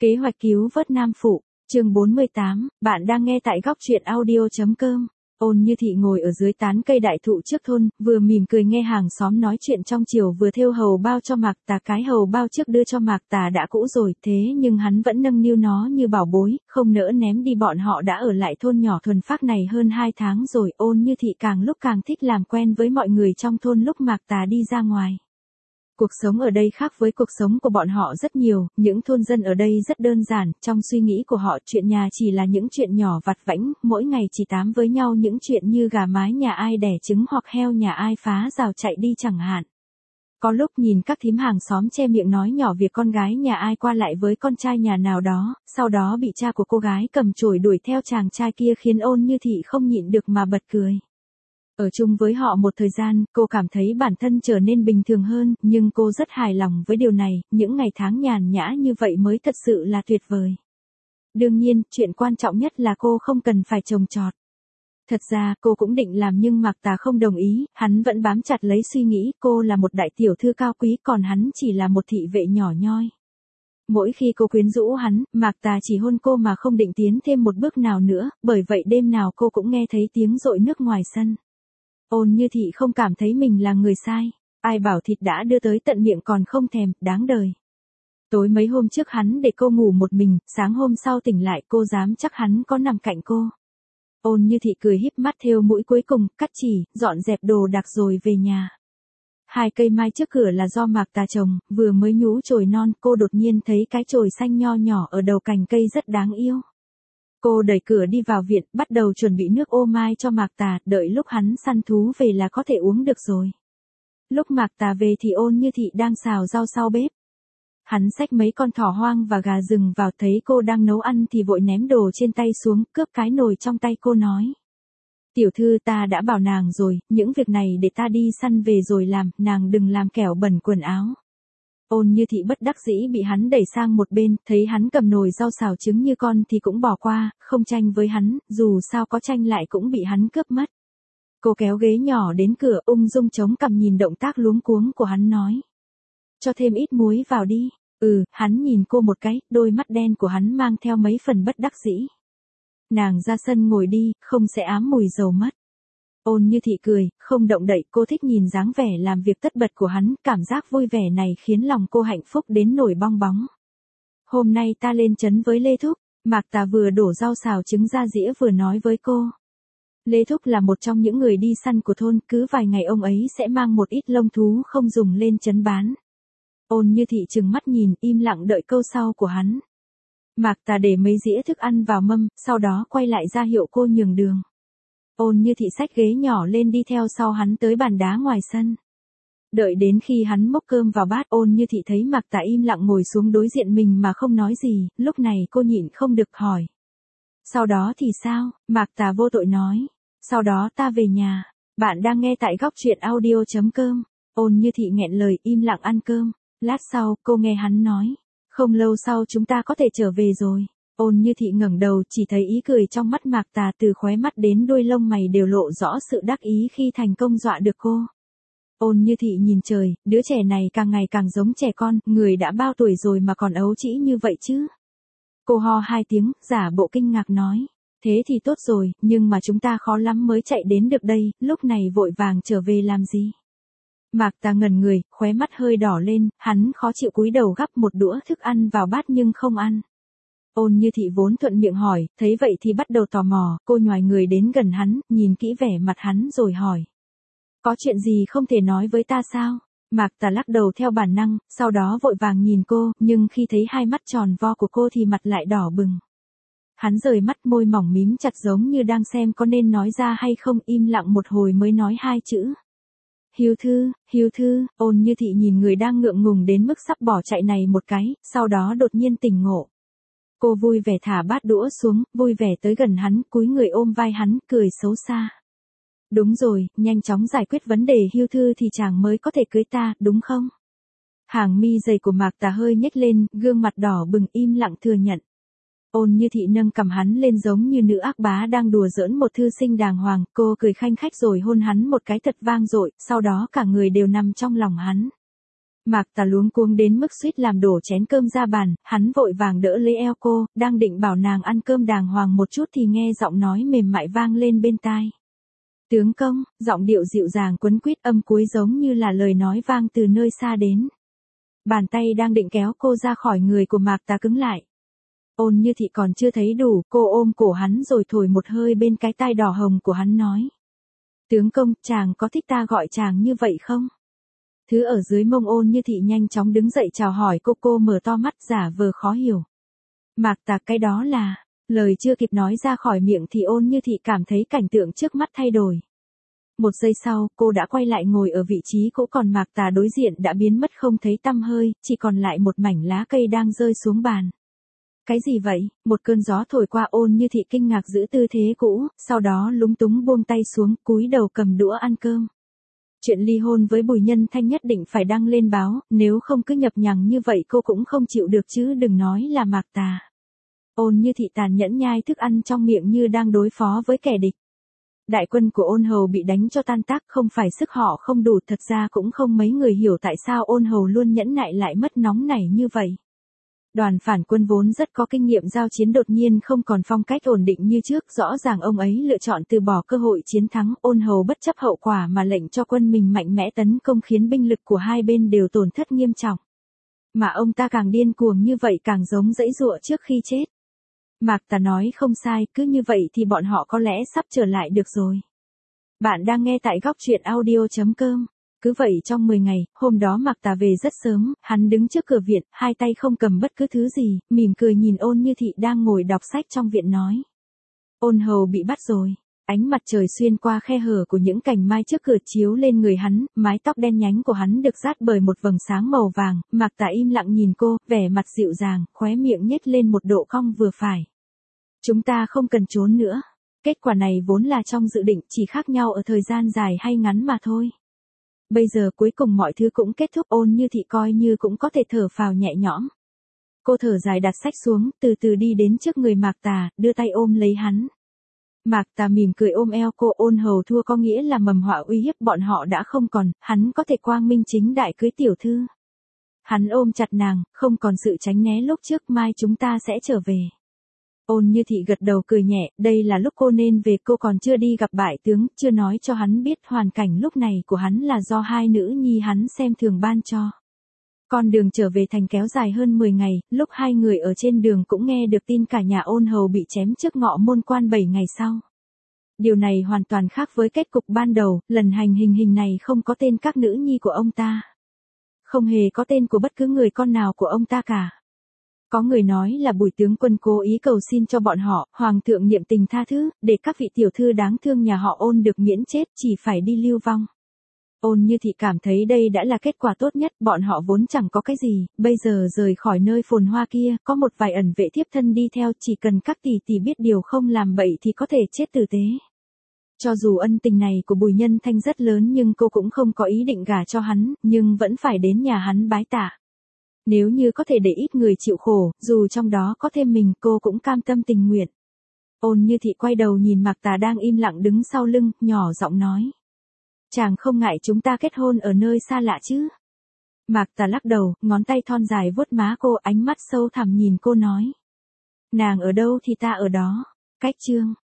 Kế hoạch cứu vớt Nam Phụ, chương 48, bạn đang nghe tại góc truyện audio.com. Ôn Như Thị ngồi ở dưới tán cây đại thụ trước thôn, vừa mỉm cười nghe hàng xóm nói chuyện trong chiều, vừa thêu hầu bao cho Mạc Tà. Cái hầu bao trước đưa cho Mạc Tà đã cũ rồi, thế nhưng hắn vẫn nâng niu nó như bảo bối, không nỡ ném đi. Bọn họ đã ở lại thôn nhỏ thuần phác này hơn 2 tháng rồi. Ôn Như Thị càng lúc càng thích làm quen với mọi người trong thôn lúc Mạc Tà đi ra ngoài. Cuộc sống ở đây khác với cuộc sống của bọn họ rất nhiều, những thôn dân ở đây rất đơn giản, trong suy nghĩ của họ chuyện nhà chỉ là những chuyện nhỏ vặt vãnh, mỗi ngày chỉ tám với nhau những chuyện như gà mái nhà ai đẻ trứng hoặc heo nhà ai phá rào chạy đi chẳng hạn. Có lúc nhìn các thím hàng xóm che miệng nói nhỏ việc con gái nhà ai qua lại với con trai nhà nào đó, sau đó bị cha của cô gái cầm chổi đuổi theo chàng trai kia, khiến Ôn Như Thị không nhịn được mà bật cười. Ở chung với họ một thời gian, cô cảm thấy bản thân trở nên bình thường hơn, nhưng cô rất hài lòng với điều này, những ngày tháng nhàn nhã như vậy mới thật sự là tuyệt vời. Đương nhiên, chuyện quan trọng nhất là cô không cần phải trồng trọt. Thật ra, cô cũng định làm nhưng Mạc Tà không đồng ý, hắn vẫn bám chặt lấy suy nghĩ cô là một đại tiểu thư cao quý, còn hắn chỉ là một thị vệ nhỏ nhoi. Mỗi khi cô quyến rũ hắn, Mạc Tà chỉ hôn cô mà không định tiến thêm một bước nào nữa, bởi vậy đêm nào cô cũng nghe thấy tiếng dội nước ngoài sân. Ôn Như Thị không cảm thấy mình là người sai, ai bảo thịt đã đưa tới tận miệng còn không thèm, đáng đời. Tối mấy hôm trước hắn để cô ngủ một mình, sáng hôm sau tỉnh lại cô dám chắc hắn có nằm cạnh cô. Ôn Như Thị cười híp mắt thêu mũi cuối cùng, cắt chỉ, dọn dẹp đồ đạc rồi về nhà. 2 cây mai trước cửa là do Mạc Tà trồng, vừa mới nhú chồi non, cô đột nhiên thấy cái chồi xanh nho nhỏ ở đầu cành cây rất đáng yêu. Cô đẩy cửa đi vào viện, bắt đầu chuẩn bị nước ô mai cho Mạc Tà, đợi lúc hắn săn thú về là có thể uống được rồi. Lúc Mạc Tà về thì Ôn Như Thị đang xào rau sau bếp. Hắn xách mấy con thỏ hoang và gà rừng vào, thấy cô đang nấu ăn thì vội ném đồ trên tay xuống, cướp cái nồi trong tay cô nói. Tiểu thư, ta đã bảo nàng rồi, những việc này để ta đi săn về rồi làm, nàng đừng làm kẻo bẩn quần áo. Ôn Như Thị bất đắc dĩ bị hắn đẩy sang một bên, thấy hắn cầm nồi rau xào trứng như con thì cũng bỏ qua, không tranh với hắn, dù sao có tranh lại cũng bị hắn cướp mất. Cô kéo ghế nhỏ đến cửa, ung dung chống cằm nhìn động tác luống cuống của hắn nói. Cho thêm ít muối vào đi. Hắn nhìn cô một cái, đôi mắt đen của hắn mang theo mấy phần bất đắc dĩ. Nàng ra sân ngồi đi, không sẽ ám mùi dầu mất. Ôn Như Thị cười, không động đậy, cô thích nhìn dáng vẻ làm việc tất bật của hắn, cảm giác vui vẻ này khiến lòng cô hạnh phúc đến nổi bong bóng. Hôm nay ta lên trấn với Lê Thúc, Mạc Tà vừa đổ rau xào trứng ra dĩa vừa nói với cô. Lê Thúc là một trong những người đi săn của thôn, cứ vài ngày ông ấy sẽ mang một ít lông thú không dùng lên trấn bán. Ôn Như Thị trừng mắt nhìn, im lặng đợi câu sau của hắn. Mạc Tà để mấy dĩa thức ăn vào mâm, sau đó quay lại ra hiệu cô nhường đường. Ôn Như Thị xách ghế nhỏ lên đi theo sau hắn tới bàn đá ngoài sân. Đợi đến khi hắn múc cơm vào bát, Ôn Như Thị thấy Mạc Tà im lặng ngồi xuống đối diện mình mà không nói gì, lúc này cô nhịn không được hỏi. Sau đó thì sao? Mạc Tà vô tội nói. Sau đó ta về nhà. Bạn đang nghe tại góc truyện audio.com. Ôn Như Thị nghẹn lời im lặng ăn cơm. Lát sau, cô nghe hắn nói. Không lâu sau chúng ta có thể trở về rồi. Ôn Như Thị ngẩng đầu, chỉ thấy ý cười trong mắt Mạc Tà, từ khóe mắt đến đuôi lông mày đều lộ rõ sự đắc ý khi thành công dọa được cô. Ôn Như Thị nhìn trời, đứa trẻ này càng ngày càng giống trẻ con, người đã bao tuổi rồi mà còn ấu trĩ như vậy chứ. Cô ho 2 tiếng, giả bộ kinh ngạc nói. Thế thì tốt rồi, nhưng mà chúng ta khó lắm mới chạy đến được đây, lúc này vội vàng trở về làm gì? Mạc Tà ngẩn người, khóe mắt hơi đỏ lên, hắn khó chịu cúi đầu gắp một đũa thức ăn vào bát nhưng không ăn. Ôn Như Thị vốn thuận miệng hỏi, thấy vậy thì bắt đầu tò mò, cô nhoài người đến gần hắn, nhìn kỹ vẻ mặt hắn rồi hỏi. Có chuyện gì không thể nói với ta sao? Mạc Tà lắc đầu theo bản năng, sau đó vội vàng nhìn cô, nhưng khi thấy hai mắt tròn vo của cô thì mặt lại đỏ bừng. Hắn rời mắt, môi mỏng mím chặt giống như đang xem có nên nói ra hay không, im lặng một hồi mới nói 2 chữ. Hiếu thư, Ôn Như Thị nhìn người đang ngượng ngùng đến mức sắp bỏ chạy này một cái, sau đó đột nhiên tỉnh ngộ. Cô vui vẻ thả bát đũa xuống, vui vẻ tới gần hắn, cúi người ôm vai hắn, cười xấu xa. Đúng rồi, nhanh chóng giải quyết vấn đề Hiếu thư thì chàng mới có thể cưới ta, đúng không? Hàng mi dày của Mạc Tà hơi nhếch lên, gương mặt đỏ bừng im lặng thừa nhận. Ôn Như Thị nâng cằm hắn lên giống như nữ ác bá đang đùa giỡn một thư sinh đàng hoàng, cô cười khanh khách rồi hôn hắn một cái thật vang dội, sau đó cả người đều nằm trong lòng hắn. Mạc Tà luống cuống đến mức suýt làm đổ chén cơm ra bàn, hắn vội vàng đỡ lấy eo cô, đang định bảo nàng ăn cơm đàng hoàng một chút thì nghe giọng nói mềm mại vang lên bên tai. Tướng công, giọng điệu dịu dàng quấn quýt, âm cuối giống như là lời nói vang từ nơi xa đến. Bàn tay đang định kéo cô ra khỏi người của Mạc Tà cứng lại. Ôn Như Thị còn chưa thấy đủ, cô ôm cổ hắn rồi thổi một hơi bên cái tai đỏ hồng của hắn nói. Tướng công, chàng có thích ta gọi chàng như vậy không? Thứ ở dưới mông Ôn Như Thị nhanh chóng đứng dậy chào hỏi cô mở to mắt giả vờ khó hiểu. Mạc Tà, cái đó là, lời chưa kịp nói ra khỏi miệng thì Ôn Như Thị cảm thấy cảnh tượng trước mắt thay đổi. Một giây sau, cô đã quay lại ngồi ở vị trí cũ, còn Mạc Tà đối diện đã biến mất không thấy tăm hơi, chỉ còn lại một mảnh lá cây đang rơi xuống bàn. Cái gì vậy? Một cơn gió thổi qua, Ôn Như Thị kinh ngạc giữ tư thế cũ, sau đó lúng túng buông tay xuống, cúi đầu cầm đũa ăn cơm. Chuyện ly hôn với Bùi Nhân Thanh nhất định phải đăng lên báo, nếu không cứ nhập nhằng như vậy cô cũng không chịu được chứ đừng nói là Mạc Tà. Ôn Như Thị tàn nhẫn nhai thức ăn trong miệng như đang đối phó với kẻ địch. Đại quân của Ôn Hầu bị đánh cho tan tác, không phải sức họ không đủ, thật ra cũng không mấy người hiểu tại sao Ôn Hầu luôn nhẫn nại lại mất nóng nảy như vậy. Đoàn phản quân vốn rất có kinh nghiệm giao chiến đột nhiên không còn phong cách ổn định như trước, rõ ràng ông ấy lựa chọn từ bỏ cơ hội chiến thắng. Ôn Hầu bất chấp hậu quả mà lệnh cho quân mình mạnh mẽ tấn công, khiến binh lực của hai bên đều tổn thất nghiêm trọng. Mà ông ta càng điên cuồng như vậy càng giống giãy giụa trước khi chết. Mạc Tà nói không sai, cứ như vậy thì bọn họ có lẽ sắp trở lại được rồi. Bạn đang nghe tại góc truyện audio.com. Cứ vậy trong 10 ngày, hôm đó Mạc Tà về rất sớm, hắn đứng trước cửa viện, hai tay không cầm bất cứ thứ gì, mỉm cười nhìn Ôn Như Thị đang ngồi đọc sách trong viện nói. Ôn Hầu bị bắt rồi. Ánh mặt trời xuyên qua khe hở của những cành mai trước cửa chiếu lên người hắn, mái tóc đen nhánh của hắn được dát bởi một vầng sáng màu vàng. Mạc Tà im lặng nhìn cô, vẻ mặt dịu dàng, khóe miệng nhếch lên một độ cong vừa phải. Chúng ta không cần trốn nữa. Kết quả này vốn là trong dự định, chỉ khác nhau ở thời gian dài hay ngắn mà thôi. Bây giờ cuối cùng mọi thứ cũng kết thúc, Ôn Như Thị coi như cũng có thể thở phào nhẹ nhõm. Cô thở dài đặt sách xuống, từ từ đi đến trước người Mạc Tà, đưa tay ôm lấy hắn. Mạc Tà mỉm cười ôm eo cô. Ôn Hầu thua có nghĩa là mầm họa uy hiếp bọn họ đã không còn, hắn có thể quang minh chính đại cưới tiểu thư. Hắn ôm chặt nàng, không còn sự tránh né lúc trước, mai chúng ta sẽ trở về. Ôn Như Thị gật đầu cười nhẹ, đây là lúc cô nên về, cô còn chưa đi gặp bại tướng, chưa nói cho hắn biết hoàn cảnh lúc này của hắn là do hai nữ nhi hắn xem thường ban cho. Con đường trở về thành kéo dài hơn 10 ngày, lúc hai người ở trên đường cũng nghe được tin cả nhà Ôn Hầu bị chém trước ngọ môn quan 7 ngày sau. Điều này hoàn toàn khác với kết cục ban đầu, lần hành hình này không có tên các nữ nhi của ông ta. Không hề có tên của bất cứ người con nào của ông ta cả. Có người nói là Bùi tướng quân cố ý cầu xin cho bọn họ, hoàng thượng niệm tình tha thứ, để các vị tiểu thư đáng thương nhà họ Ôn được miễn chết, chỉ phải đi lưu vong. Ôn Như Thị cảm thấy đây đã là kết quả tốt nhất, bọn họ vốn chẳng có cái gì, bây giờ rời khỏi nơi phồn hoa kia, có một vài ẩn vệ thiếp thân đi theo, chỉ cần các tỷ tỷ biết điều không làm bậy thì có thể chết tử tế. Cho dù ân tình này của Bùi Nhân Thanh rất lớn nhưng cô cũng không có ý định gả cho hắn, nhưng vẫn phải đến nhà hắn bái tạ. Nếu như có thể để ít người chịu khổ, dù trong đó có thêm mình, cô cũng cam tâm tình nguyện. Ôn Như Thị quay đầu nhìn Mạc Tà đang im lặng đứng sau lưng, nhỏ giọng nói. Chàng không ngại chúng ta kết hôn ở nơi xa lạ chứ? Mạc Tà lắc đầu, ngón tay thon dài vuốt má cô, ánh mắt sâu thẳm nhìn cô nói. Nàng ở đâu thì ta ở đó. Cách chương.